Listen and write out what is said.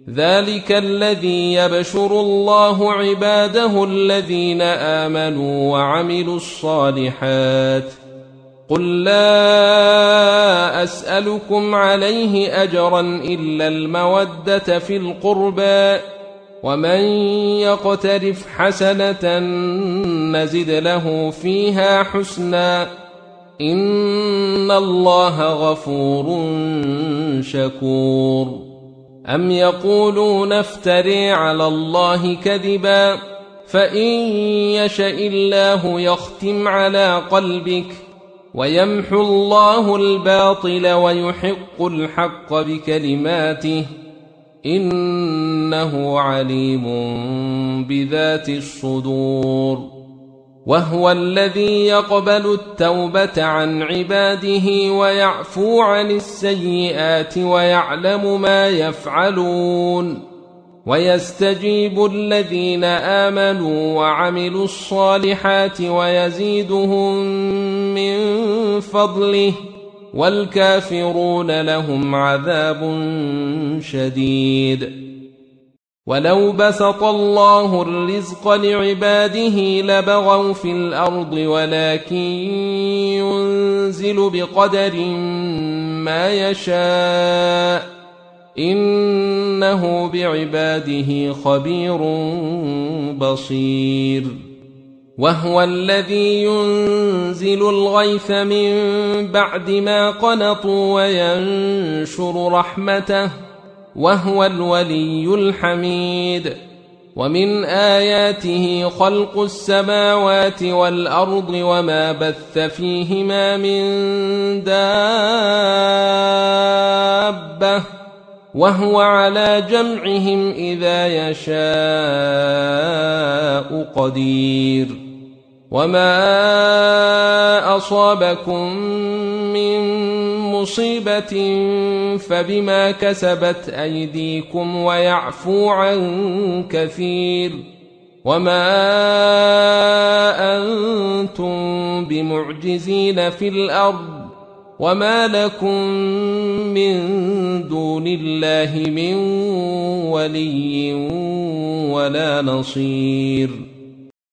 ذلك الذي يبشر الله عباده الذين آمنوا وعملوا الصالحات. قل لا أسألكم عليه أجرا إلا المودة في القربى، ومن يقترف حسنة نزد له فيها حسنا، إن الله غفور شكور. أم يقولون افتري على الله كذبا، فإن يشأ الله يختم على قلبك ويمحو الله الباطل ويحق الحق بكلماته، إنه عليم بذات الصدور. وهو الذي يقبل التوبة عن عباده ويعفو عن السيئات ويعلم ما يفعلون، ويستجيب الذين آمنوا وعملوا الصالحات ويزيدهم من فضله، والكافرون لهم عذاب شديد. ولو بسط الله الرزق لعباده لبغوا في الأرض، ولكن ينزل بقدر ما يشاء، إنه بعباده خبير بصير. وهو الذي ينزل الغيث من بعد ما قنطوا وينشر رحمته، وهو الولي الحميد. ومن آياته خلق السماوات والأرض وما بث فيهما من دابة، وهو على جمعهم إذا يشاء قدير. وما أصابكم من مصيبة فبما كسبت أيديكم ويعفو عن كثير، وما أنتم بمعجزين في الأرض، وما لكم من دون الله من ولي ولا نصير.